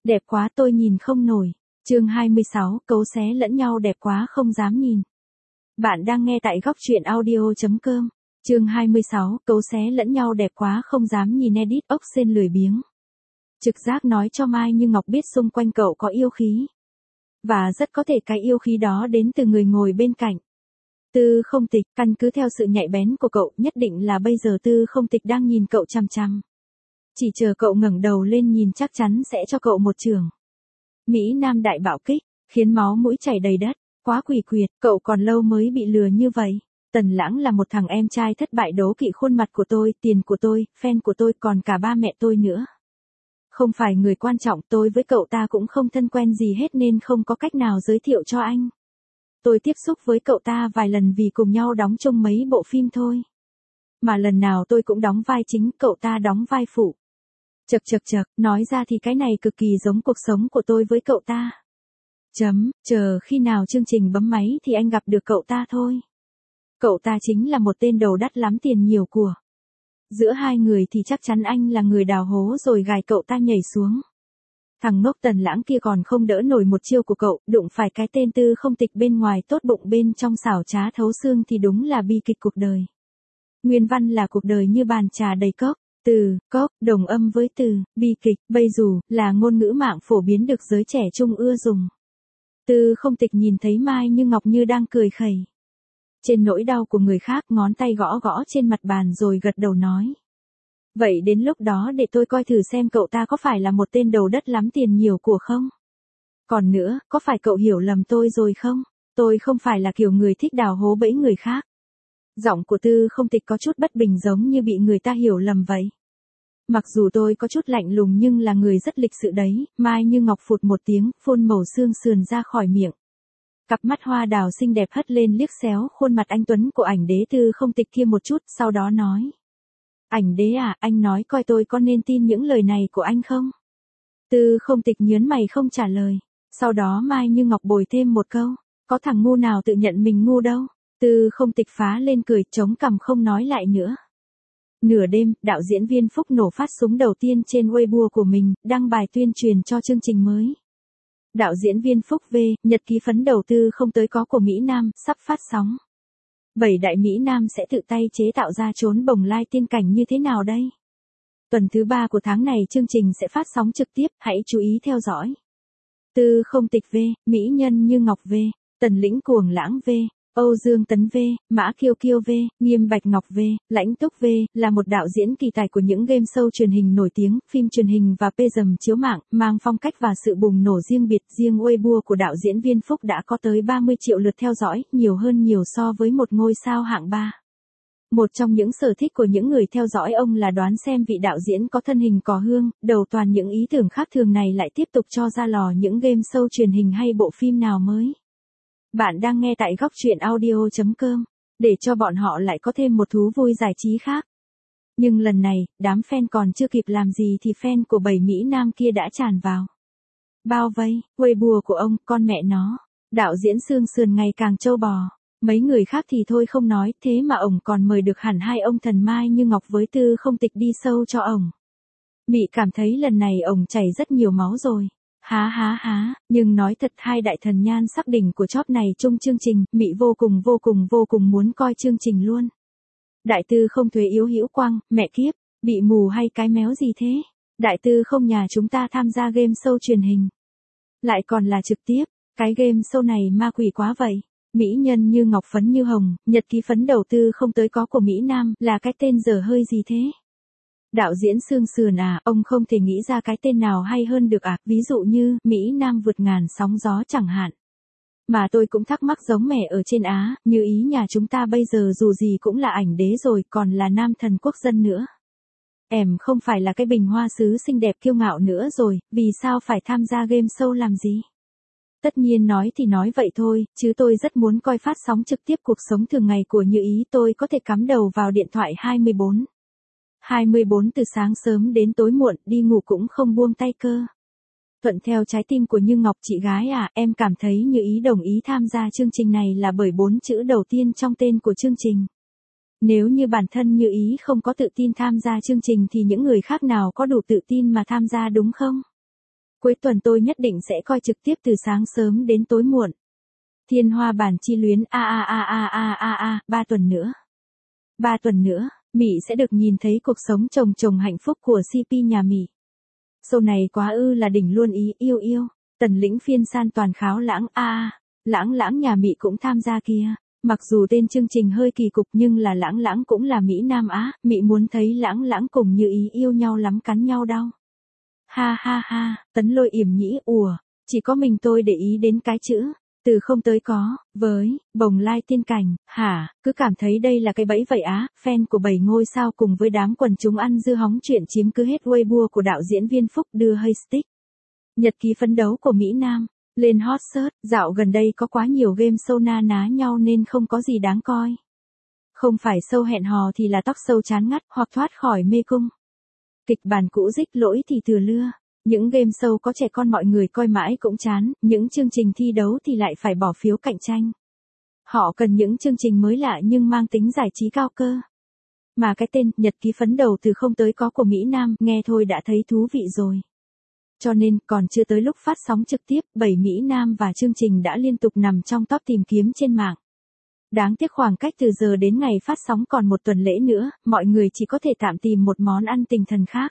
Đẹp quá tôi nhìn không nổi. Chương 26, cấu xé lẫn nhau đẹp quá không dám nhìn. Bạn đang nghe tại góc truyện audio.com. Chương 26, cấu xé lẫn nhau đẹp quá không dám nhìn edit ốc sên lười biếng. Trực giác nói cho Mai Như Ngọc biết xung quanh cậu có yêu khí. Và rất có thể cái yêu khí đó đến từ người ngồi bên cạnh. Tư Không Tịch, căn cứ theo sự nhạy bén của cậu, nhất định là bây giờ Tư Không Tịch đang nhìn cậu chằm chằm. Chỉ chờ cậu ngẩng đầu lên nhìn chắc chắn sẽ cho cậu một chưởng. Mỹ Nam đại bạo kích, khiến máu mũi chảy đầy đất, quá quỷ quyệt, cậu còn lâu mới bị lừa như vậy. Tần Lãng là một thằng em trai thất bại đố kỵ khuôn mặt của tôi, tiền của tôi, fan của tôi, còn cả ba mẹ tôi nữa. Không phải người quan trọng, tôi với cậu ta cũng không thân quen gì hết nên không có cách nào giới thiệu cho anh. Tôi tiếp xúc với cậu ta vài lần vì cùng nhau đóng chung mấy bộ phim thôi. Mà lần nào tôi cũng đóng vai chính, cậu ta đóng vai phụ. Chậc, nói ra thì cái này cực kỳ giống cuộc sống của tôi với cậu ta. Chờ khi nào chương trình bấm máy thì anh gặp được cậu ta thôi. Cậu ta chính là một tên đầu đắt lắm tiền nhiều của. Giữa hai người thì chắc chắn anh là người đào hố rồi gài cậu ta nhảy xuống. Thằng ngốc Tần Lãng kia còn không đỡ nổi một chiêu của cậu, đụng phải cái tên Tư Không Tịch bên ngoài tốt bụng bên trong xảo trá thấu xương thì đúng là bi kịch cuộc đời. Nguyên văn là cuộc đời như bàn trà đầy cốc. Từ, cốc, đồng âm với từ, bi kịch, bây dù, là ngôn ngữ mạng phổ biến được giới trẻ trung ưa dùng. Tư Không Tịch nhìn thấy Mai Như Ngọc như đang cười khẩy. Trên nỗi đau của người khác, ngón tay gõ gõ trên mặt bàn rồi gật đầu nói. Vậy đến lúc đó để tôi coi thử xem cậu ta có phải là một tên đầu đất lắm tiền nhiều của không? Còn nữa, có phải cậu hiểu lầm tôi rồi không? Tôi không phải là kiểu người thích đào hố bẫy người khác. Giọng của Tư Không Tịch có chút bất bình giống như bị người ta hiểu lầm vậy. Mặc dù tôi có chút lạnh lùng nhưng là người rất lịch sự đấy, Mai Như Ngọc phụt một tiếng, phun màu xương sườn ra khỏi miệng. Cặp mắt hoa đào xinh đẹp hất lên liếc xéo khuôn mặt anh tuấn của ảnh đế Tư Không Tịch kia một chút, sau đó nói. Ảnh đế à, anh nói coi tôi có nên tin những lời này của anh không? Tư Không Tịch nhớn mày không trả lời. Sau đó Mai Như Ngọc bồi thêm một câu. Có thằng ngu nào tự nhận mình ngu đâu. Tư Không Tịch phá lên cười, chống cằm không nói lại nữa. Nửa đêm, đạo diễn Viên Phúc nổ phát súng đầu tiên trên Weibo của mình, đăng bài tuyên truyền cho chương trình mới. Đạo diễn Viên Phúc V, nhật ký phấn đầu tư không tới có của Mỹ Nam, sắp phát sóng. 7 đại Mỹ Nam sẽ tự tay chế tạo ra chốn bồng lai tiên cảnh như thế nào đây? Tuần thứ 3 của tháng này chương trình sẽ phát sóng trực tiếp, hãy chú ý theo dõi. Tư Không Tịch V, Mỹ Nhân Như Ngọc V, Tần Lĩnh Cuồng Lãng V, Âu Dương Tấn V, Mã Kiêu Kiêu V, Nghiêm Bạch Ngọc V, Lãnh Túc V, là một đạo diễn kỳ tài của những game show truyền hình nổi tiếng, phim truyền hình và PDM chiếu mạng, mang phong cách và sự bùng nổ riêng biệt. Riêng Weibo của đạo diễn Viên Phúc đã có tới 30 triệu lượt theo dõi, nhiều hơn nhiều so với một ngôi sao hạng 3. Một trong những sở thích của những người theo dõi ông là đoán xem vị đạo diễn có thân hình cò hương, đầu toàn những ý tưởng khác thường này lại tiếp tục cho ra lò những game show truyền hình hay bộ phim nào mới. Bạn đang nghe tại góc truyện audio.com, để cho bọn họ lại có thêm một thú vui giải trí khác. Nhưng lần này, đám fan còn chưa kịp làm gì thì fan của 7 Mỹ Nam kia đã tràn vào. Bao vây, Weibo của ông, con mẹ nó. Đạo diễn xương sườn ngày càng trâu bò. Mấy người khác thì thôi không nói, thế mà ông còn mời được hẳn hai ông thần Mai Như Ngọc với Tư Không Tịch đi show cho ông. Mị cảm thấy lần này ông chảy rất nhiều máu rồi. Há, nhưng nói thật hai đại thần nhan sắc đỉnh của chóp này chung chương trình, Mị vô cùng muốn coi chương trình luôn. Đại Tư Không thuế yếu hữu quang, mẹ kiếp, bị mù hay cái méo gì thế? Đại Tư Không nhà chúng ta tham gia game show truyền hình. Lại còn là trực tiếp, cái game show này ma quỷ quá vậy. Mỹ Nhân Như Ngọc phấn như hồng, nhật ký phấn đầu tư không tới có của Mỹ Nam, là cái tên dở hơi gì thế? Đạo diễn xương sườn à, ông không thể nghĩ ra cái tên nào hay hơn được à, ví dụ như, Mỹ Nam vượt ngàn sóng gió chẳng hạn. Mà tôi cũng thắc mắc giống mẹ ở trên Á, như ý nhà chúng ta bây giờ dù gì cũng là ảnh đế rồi, còn là nam thần quốc dân nữa. Em không phải là cái bình hoa sứ xinh đẹp kiêu ngạo nữa rồi, vì sao phải tham gia game show làm gì? Tất nhiên nói thì nói vậy thôi, chứ tôi rất muốn coi phát sóng trực tiếp cuộc sống thường ngày của Như Ý, tôi có thể cắm đầu vào điện thoại 24 từ sáng sớm đến tối muộn, đi ngủ cũng không buông tay cơ. Thuận theo trái tim của Như Ngọc. Chị gái à, em cảm thấy Như Ý đồng ý tham gia chương trình này là bởi 4 chữ đầu tiên trong tên của chương trình. Nếu như bản thân Như Ý không có tự tin tham gia chương trình thì những người khác nào có đủ tự tin mà tham gia đúng không? Cuối tuần tôi nhất định sẽ coi trực tiếp từ sáng sớm đến tối muộn. Thiên Hoa Bản Chi Luyến 3 tuần nữa. 3 tuần nữa, Mị sẽ được nhìn thấy cuộc sống chồng chồng hạnh phúc của CP nhà Mị. Show này quá là đỉnh luôn ý, yêu yêu. Tần Lĩnh phiên san toàn kháo lãng lãng nhà Mị cũng tham gia kia. Mặc dù tên chương trình hơi kỳ cục nhưng là lãng cũng là Mỹ Nam Á, Mị muốn thấy lãng cùng Như Ý yêu nhau lắm cắn nhau đau. Ha ha ha, Tấn Lôi yểm nhĩ chỉ có mình tôi để ý đến cái chữ, từ không tới có, với, bồng lai tiên cảnh, hả, cứ cảm thấy đây là cái bẫy vậy á, fan của 7 ngôi sao cùng với đám quần chúng ăn dưa hóng chuyện chiếm cứ hết Weibo của đạo diễn viên Phúc đưa Haystick. Nhật ký phấn đấu của Mỹ Nam, lên hot search, dạo gần đây có quá nhiều game show na ná nhau nên không có gì đáng coi. Không phải show hẹn hò thì là talk show chán ngắt hoặc thoát khỏi mê cung. Kịch bản cũ rích lỗi thì thừa lưa. Những game show có trẻ con mọi người coi mãi cũng chán, những chương trình thi đấu thì lại phải bỏ phiếu cạnh tranh. Họ cần những chương trình mới lạ nhưng mang tính giải trí cao cơ. Mà cái tên Nhật ký phấn đầu từ không tới có của Mỹ Nam nghe thôi đã thấy thú vị rồi. Cho nên còn chưa tới lúc phát sóng trực tiếp, 7 Mỹ Nam và chương trình đã liên tục nằm trong top tìm kiếm trên mạng. Đáng tiếc khoảng cách từ giờ đến ngày phát sóng còn một tuần lễ nữa, mọi người chỉ có thể tạm tìm một món ăn tinh thần khác.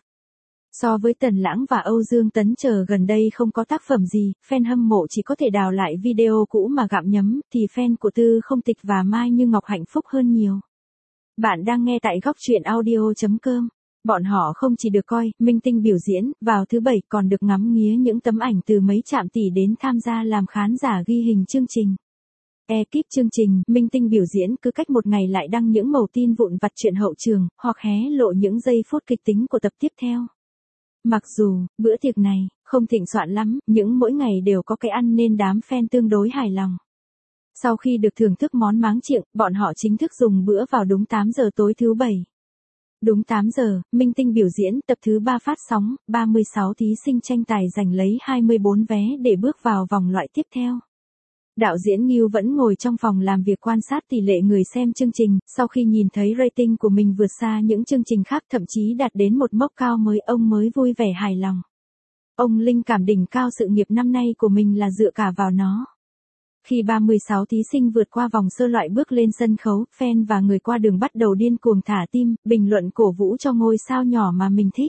So với Tần Lãng và Âu Dương Tấn chờ gần đây không có tác phẩm gì, fan hâm mộ chỉ có thể đào lại video cũ mà gặm nhấm, thì fan của Tư Không Tịch và Mai Như Ngọc hạnh phúc hơn nhiều. Bạn đang nghe tại góc truyện audio.com. Bọn họ không chỉ được coi, minh tinh biểu diễn, vào thứ Bảy còn được ngắm nghía những tấm ảnh từ mấy trạm tỷ đến tham gia làm khán giả ghi hình chương trình. Ekip chương trình, minh tinh biểu diễn cứ cách một ngày lại đăng những mẩu tin vụn vặt chuyện hậu trường, hoặc hé lộ những giây phút kịch tính của tập tiếp theo. Mặc dù, bữa tiệc này, không thịnh soạn lắm, nhưng mỗi ngày đều có cái ăn nên đám fan tương đối hài lòng. Sau khi được thưởng thức món máng chiệng, bọn họ chính thức dùng bữa vào đúng 8 giờ tối thứ Bảy. Đúng 8 giờ, minh tinh biểu diễn tập thứ 3 phát sóng, 36 thí sinh tranh tài giành lấy 24 vé để bước vào vòng loại tiếp theo. Đạo diễn Ngưu vẫn ngồi trong phòng làm việc quan sát tỷ lệ người xem chương trình, sau khi nhìn thấy rating của mình vượt xa những chương trình khác thậm chí đạt đến một mốc cao mới, ông mới vui vẻ hài lòng. Ông linh cảm đỉnh cao sự nghiệp năm nay của mình là dựa cả vào nó. Khi 36 thí sinh vượt qua vòng sơ loại bước lên sân khấu, fan và người qua đường bắt đầu điên cuồng thả tim, bình luận cổ vũ cho ngôi sao nhỏ mà mình thích.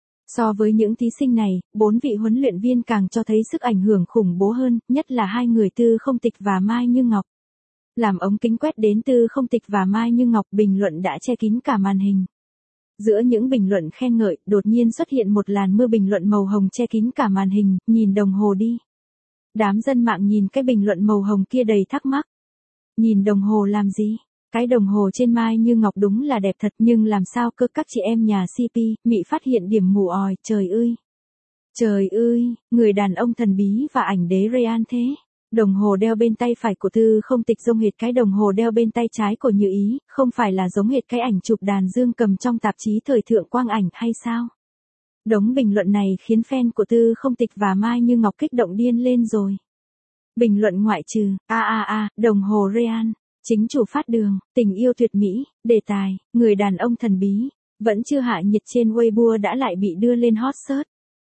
So với những thí sinh này, 4 vị huấn luyện viên càng cho thấy sức ảnh hưởng khủng bố hơn, nhất là hai người Tư Không Tịch và Mai Như Ngọc. Làm ống kính quét đến Tư Không Tịch và Mai Như Ngọc, bình luận đã che kín cả màn hình. Giữa những bình luận khen ngợi, đột nhiên xuất hiện một làn mưa bình luận màu hồng che kín cả màn hình, nhìn đồng hồ đi. Đám dân mạng nhìn cái bình luận màu hồng kia đầy thắc mắc. Nhìn đồng hồ làm gì? Cái đồng hồ trên Mai Như Ngọc đúng là đẹp thật nhưng làm sao cơ các chị em nhà CP, Mị phát hiện điểm mù òi, trời ơi! Trời ơi, người đàn ông thần bí và ảnh đế Ryan thế. Đồng hồ đeo bên tay phải của Tư Không Tịch giống hệt cái đồng hồ đeo bên tay trái của Như Ý, không phải là giống hệt cái ảnh chụp đàn dương cầm trong tạp chí thời thượng Quang Ảnh hay sao? Đống bình luận này khiến fan của Tư Không Tịch và Mai Như Ngọc kích động điên lên rồi. Bình luận ngoại trừ, đồng hồ Ryan, chính chủ phát đường, tình yêu tuyệt mỹ, đề tài, người đàn ông thần bí, vẫn chưa hạ nhiệt trên Weibo đã lại bị đưa lên hot search.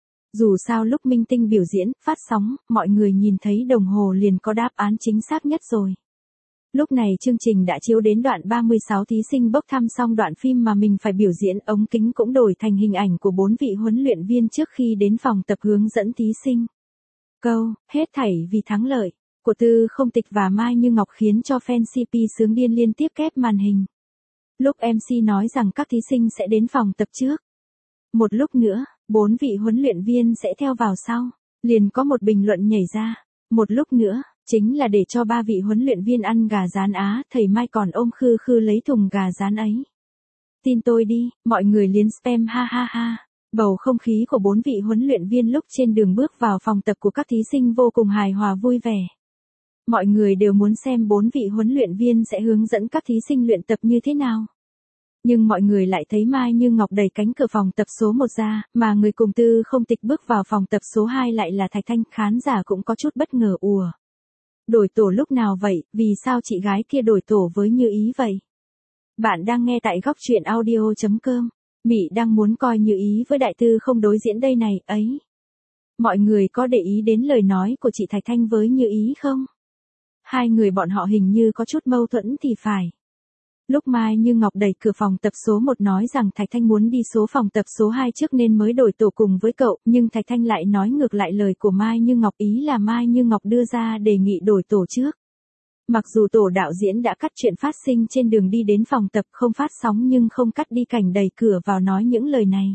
Dù sao lúc minh tinh biểu diễn, phát sóng, mọi người nhìn thấy đồng hồ liền có đáp án chính xác nhất rồi. Lúc này chương trình đã chiếu đến đoạn 36 thí sinh bốc thăm xong đoạn phim mà mình phải biểu diễn, ống kính cũng đổi thành hình ảnh của 4 vị huấn luyện viên trước khi đến phòng tập hướng dẫn thí sinh. Câu, hết thảy vì thắng lợi, của Tư Không Tịch và Mai Như Ngọc khiến cho fan CP sướng điên liên tiếp kép màn hình. Lúc MC nói rằng các thí sinh sẽ đến phòng tập trước. Một lúc nữa, 4 vị huấn luyện viên sẽ theo vào sau. Liền có một bình luận nhảy ra. Một lúc nữa, chính là để cho 3 vị huấn luyện viên ăn gà rán á, thầy Mai còn ôm khư khư lấy thùng gà rán ấy. Tin tôi đi, mọi người liền spam ha ha ha. Bầu không khí của 4 vị huấn luyện viên lúc trên đường bước vào phòng tập của các thí sinh vô cùng hài hòa vui vẻ. Mọi người đều muốn xem 4 vị huấn luyện viên sẽ hướng dẫn các thí sinh luyện tập như thế nào. Nhưng mọi người lại thấy Mai Như Ngọc đẩy cánh cửa phòng tập số 1 ra, mà người cùng Tư Không Tịch bước vào phòng tập số 2 lại là Thạch Thanh, khán giả cũng có chút bất ngờ ùa. Đổi tổ lúc nào vậy, vì sao chị gái kia đổi tổ với Như Ý vậy? Bạn đang nghe tại góc truyện audio.com. Mị đang muốn coi Như Ý với Đại Tư Không đối diễn đây này, ấy. Mọi người có để ý đến lời nói của chị Thạch Thanh với Như Ý không? Hai người bọn họ hình như có chút mâu thuẫn thì phải. Lúc Mai Như Ngọc đẩy cửa phòng tập số 1 nói rằng Thạch Thanh muốn đi số phòng tập số 2 trước nên mới đổi tổ cùng với cậu, nhưng Thạch Thanh lại nói ngược lại lời của Mai Như Ngọc, ý là Mai Như Ngọc đưa ra đề nghị đổi tổ trước. Mặc dù tổ đạo diễn đã cắt chuyện phát sinh trên đường đi đến phòng tập không phát sóng nhưng không cắt đi cảnh đẩy cửa vào nói những lời này.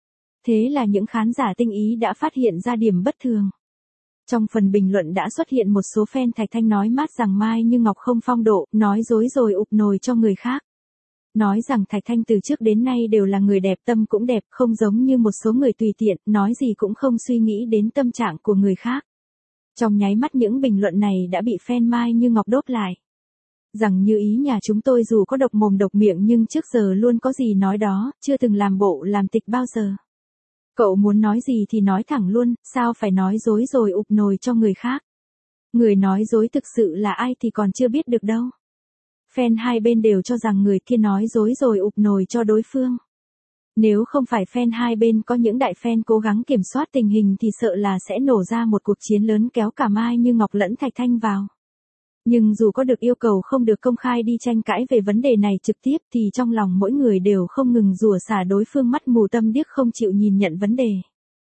Thế là những khán giả tinh ý đã phát hiện ra điểm bất thường. Trong phần bình luận đã xuất hiện một số fan Thạch Thanh nói mát rằng Mai Như Ngọc không phong độ, nói dối rồi ụp nồi cho người khác. Nói rằng Thạch Thanh từ trước đến nay đều là người đẹp, tâm cũng đẹp, không giống như một số người tùy tiện, nói gì cũng không suy nghĩ đến tâm trạng của người khác. Trong nháy mắt những bình luận này đã bị fan Mai Như Ngọc đốt lại. Rằng Như Ý nhà chúng tôi dù có độc mồm độc miệng nhưng trước giờ luôn có gì nói đó, chưa từng làm bộ làm tịch bao giờ. Cậu muốn nói gì thì nói thẳng luôn, sao phải nói dối rồi ụp nồi cho người khác. Người nói dối thực sự là ai thì còn chưa biết được đâu. Fan hai bên đều cho rằng người kia nói dối rồi ụp nồi cho đối phương. Nếu không phải fan hai bên có những đại fan cố gắng kiểm soát tình hình thì sợ là sẽ nổ ra một cuộc chiến lớn kéo cả Mai Như Ngọc lẫn Thạch Thanh vào. Nhưng dù có được yêu cầu không được công khai đi tranh cãi về vấn đề này trực tiếp thì trong lòng mỗi người đều không ngừng rủa xả đối phương mắt mù tâm điếc không chịu nhìn nhận vấn đề.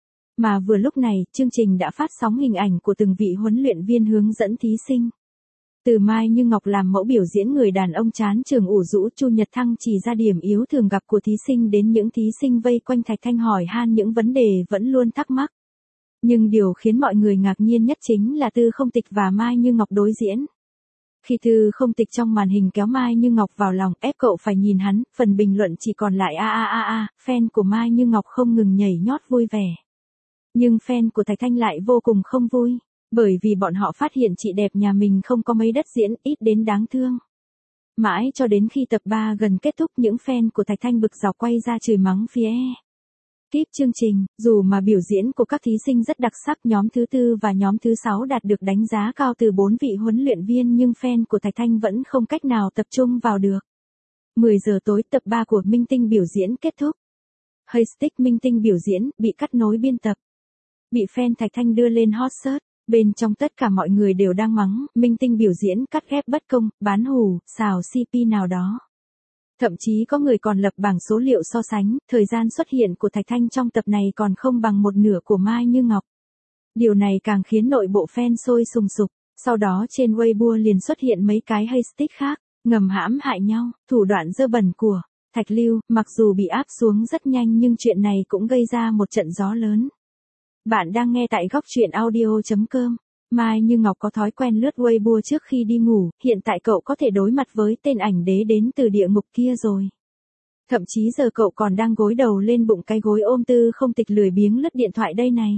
Mà vừa lúc này, chương trình đã phát sóng hình ảnh của từng vị huấn luyện viên hướng dẫn thí sinh. Từ Mai Như Ngọc làm mẫu biểu diễn người đàn ông chán trường ủ rũ, Chu Nhật Thăng chỉ ra điểm yếu thường gặp của thí sinh đến những thí sinh vây quanh Thạch Thanh hỏi han những vấn đề vẫn luôn thắc mắc. Nhưng điều khiến mọi người ngạc nhiên nhất chính là Tư Không Tịch và Mai Như Ngọc đối diễn. Khi Tư Không Tịch trong màn hình kéo Mai Như Ngọc vào lòng ép cậu phải nhìn hắn, phần bình luận chỉ còn lại fan của Mai Như Ngọc không ngừng nhảy nhót vui vẻ. Nhưng fan của Thạch Thanh lại vô cùng không vui, bởi vì bọn họ phát hiện chị đẹp nhà mình không có mấy đất diễn, ít đến đáng thương. Mãi cho đến khi tập 3 gần kết thúc những fan của Thạch Thanh bực dọc quay ra chửi mắng phía kíp chương trình, dù mà biểu diễn của các thí sinh rất đặc sắc, nhóm thứ 4 và nhóm thứ 6 đạt được đánh giá cao từ 4 vị huấn luyện viên nhưng fan của Thạch Thanh vẫn không cách nào tập trung vào được. 10 giờ tối tập 3 của Minh Tinh biểu diễn kết thúc. Hashtag Minh Tinh biểu diễn bị cắt nối biên tập. Bị fan Thạch Thanh đưa lên hot search, bên trong tất cả mọi người đều đang mắng, Minh Tinh biểu diễn cắt ghép bất công, bán hủ, xào CP nào đó. Thậm chí có người còn lập bảng số liệu so sánh, thời gian xuất hiện của Thạch Thanh trong tập này còn không bằng một nửa của Mai Như Ngọc. Điều này càng khiến nội bộ fan sôi sùng sục, sau đó trên Weibo liền xuất hiện mấy cái hashtag khác, ngầm hãm hại nhau, thủ đoạn dơ bẩn của Thạch Lưu, mặc dù bị áp xuống rất nhanh nhưng chuyện này cũng gây ra một trận gió lớn. Bạn đang nghe tại góc truyện audio.com. Mai Như Ngọc có thói quen lướt Weibo trước khi đi ngủ, hiện tại cậu có thể đối mặt với tên ảnh đế đến từ địa ngục kia rồi. Thậm chí giờ cậu còn đang gối đầu lên bụng cái gối ôm Tư Không Tịch lười biếng lướt điện thoại đây này.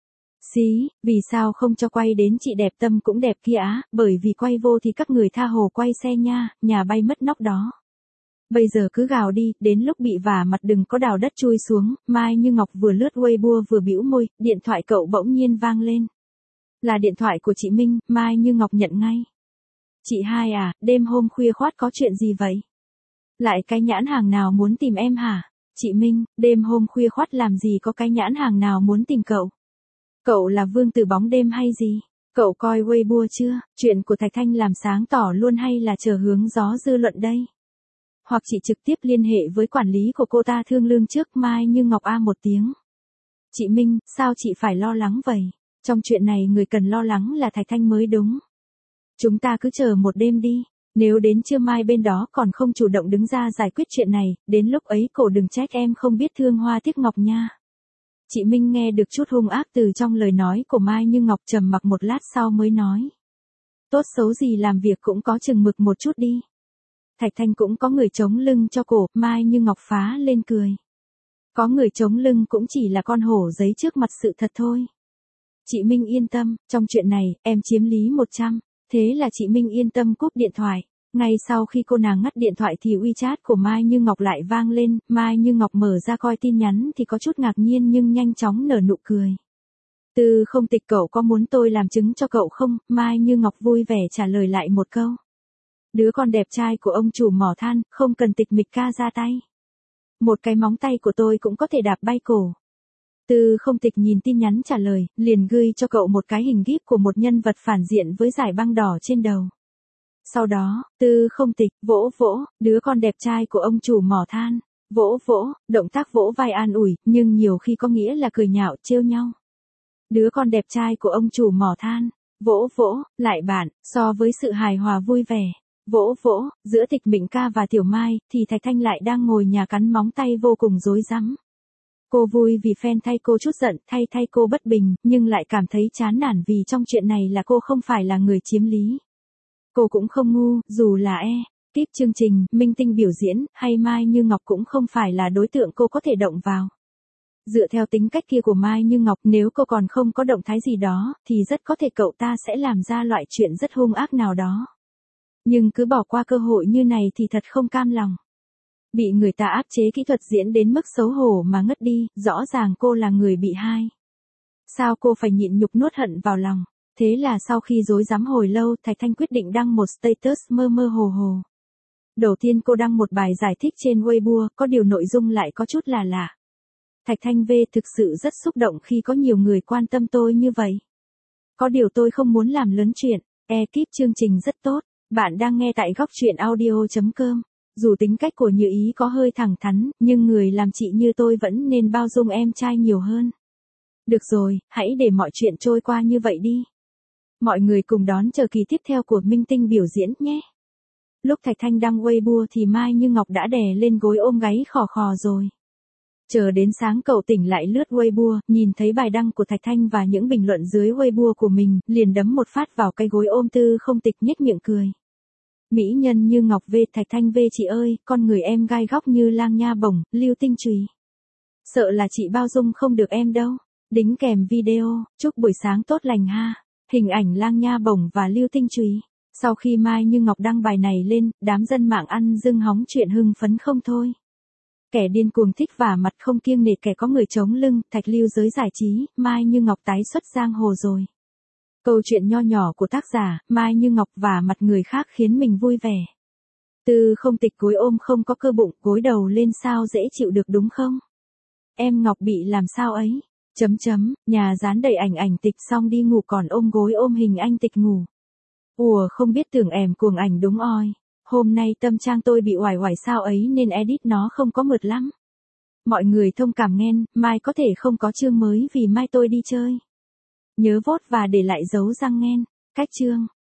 Xí, vì sao không cho quay đến chị đẹp tâm cũng đẹp kia á, bởi vì quay vô thì các người tha hồ quay xe nha, nhà bay mất nóc đó. Bây giờ cứ gào đi, đến lúc bị vả mặt đừng có đào đất chui xuống. Mai Như Ngọc vừa lướt Weibo vừa bĩu môi, điện thoại cậu bỗng nhiên vang lên. Là điện thoại của chị Minh, Mai Như Ngọc nhận ngay. Chị hai à, đêm hôm khuya khoắt có chuyện gì vậy? Lại cái nhãn hàng nào muốn tìm em hả? Chị Minh, đêm hôm khuya khoắt làm gì có cái nhãn hàng nào muốn tìm cậu? Cậu là vương tử bóng đêm hay gì? Cậu coi Weibo chưa? Chuyện của Thạch Thanh làm sáng tỏ luôn hay là chờ hướng gió dư luận đây? Hoặc chị trực tiếp liên hệ với quản lý của cô ta thương lương trước. Mai Như Ngọc một tiếng. Chị Minh, sao chị phải lo lắng vậy? Trong chuyện này người cần lo lắng là Thạch Thanh mới đúng. Chúng ta cứ chờ một đêm đi. Nếu đến trưa mai bên đó còn không chủ động đứng ra giải quyết chuyện này, đến lúc ấy cổ đừng trách em không biết thương hoa tiếc ngọc nha. Chị Minh nghe được chút hung ác từ trong lời nói của Mai Như Ngọc, trầm mặc một lát sau mới nói. Tốt xấu gì làm việc cũng có chừng mực một chút đi. Thạch Thanh cũng có người chống lưng cho cổ. Mai Như Ngọc phá lên cười. Có người chống lưng cũng chỉ là con hổ giấy trước mặt sự thật thôi. Chị Minh yên tâm, trong chuyện này, em chiếm lý 100. Thế là chị Minh yên tâm cúp điện thoại. Ngay sau khi cô nàng ngắt điện thoại thì WeChat của Mai Như Ngọc lại vang lên. Mai Như Ngọc mở ra coi tin nhắn thì có chút ngạc nhiên nhưng nhanh chóng nở nụ cười. Tư Không Tịch, cậu có muốn tôi làm chứng cho cậu không? Mai Như Ngọc vui vẻ trả lời lại một câu. Đứa con đẹp trai của ông chủ mỏ than, không cần Tịch Mịch ca ra tay. Một cái móng tay của tôi cũng có thể đạp bay cổ. Tư Không Tịch nhìn tin nhắn trả lời, liền gửi cho cậu một cái hình gif của một nhân vật phản diện với dải băng đỏ trên đầu. Sau đó, Tư Không Tịch vỗ vỗ, đứa con đẹp trai của ông chủ mỏ than. Vỗ vỗ, động tác vỗ vai an ủi, nhưng nhiều khi có nghĩa là cười nhạo, trêu nhau. Đứa con đẹp trai của ông chủ mỏ than. Vỗ vỗ, lại bạn, so với sự hài hòa vui vẻ. Vỗ vỗ, giữa Tịch Mịnh ca và Tiểu Mai, thì Thạch Thanh lại đang ngồi nhà cắn móng tay vô cùng rối rắm. Cô vui vì fan thay cô chút giận, thay cô bất bình, nhưng lại cảm thấy chán nản vì trong chuyện này là cô không phải là người chiếm lý. Cô cũng không ngu, dù là kíp chương trình, minh tinh biểu diễn, hay Mai Như Ngọc cũng không phải là đối tượng cô có thể động vào. Dựa theo tính cách kia của Mai Như Ngọc, nếu cô còn không có động thái gì đó, thì rất có thể cậu ta sẽ làm ra loại chuyện rất hung ác nào đó. Nhưng cứ bỏ qua cơ hội như này thì thật không cam lòng. Bị người ta áp chế kỹ thuật diễn đến mức xấu hổ mà ngất đi, rõ ràng cô là người bị hai. Sao cô phải nhịn nhục nuốt hận vào lòng? Thế là sau khi rối rắm hồi lâu, Thạch Thanh quyết định đăng một status mơ mơ hồ hồ. Đầu tiên cô đăng một bài giải thích trên Weibo, có điều nội dung lại có chút là lạ. Thạch Thanh V thực sự rất xúc động khi có nhiều người quan tâm tôi như vậy. Có điều tôi không muốn làm lớn chuyện, ekip chương trình rất tốt, bạn đang nghe tại góc truyện audio.com. Dù tính cách của Như Ý có hơi thẳng thắn, nhưng người làm chị như tôi vẫn nên bao dung em trai nhiều hơn. Được rồi, hãy để mọi chuyện trôi qua như vậy đi. Mọi người cùng đón chờ kỳ tiếp theo của minh tinh biểu diễn nhé. Lúc Thạch Thanh đăng Weibo thì Mai Như Ngọc đã đè lên gối ôm gáy khò khò rồi. Chờ đến sáng cậu tỉnh lại lướt Weibo, nhìn thấy bài đăng của Thạch Thanh và những bình luận dưới Weibo của mình, liền đấm một phát vào cái gối ôm. Tư Không Tịch nhếch miệng cười. Mỹ nhân Như Ngọc V, Thạch Thanh V chị ơi, con người em gai góc như lang nha bổng, lưu tinh chùy. Sợ là chị bao dung không được em đâu. Đính kèm video, chúc buổi sáng tốt lành ha. Hình ảnh lang nha bổng và lưu tinh chùy. Sau khi Mai Như Ngọc đăng bài này lên, đám dân mạng ăn dưng hóng chuyện hưng phấn không thôi. Kẻ điên cuồng thích vả mặt không kiêng nể, kẻ có người chống lưng, Thạch lưu giới giải trí, Mai Như Ngọc tái xuất giang hồ rồi. Câu chuyện nho nhỏ của tác giả, Mai Như Ngọc vả mặt người khác khiến mình vui vẻ. Tư Không Tịch gối ôm không có cơ bụng, gối đầu lên sao dễ chịu được đúng không? Em Ngọc bị làm sao ấy? Nhà dán đầy ảnh Tịch xong đi ngủ còn ôm gối ôm hình anh Tịch ngủ. Ủa không biết tưởng em cuồng ảnh đúng oi. Hôm nay tâm trang tôi bị oải oải sao ấy nên edit nó không có mượt lắm. Mọi người thông cảm nghen, mai có thể không có chương mới vì mai tôi đi chơi. Nhớ vote và để lại dấu răng nghen. Cách chương.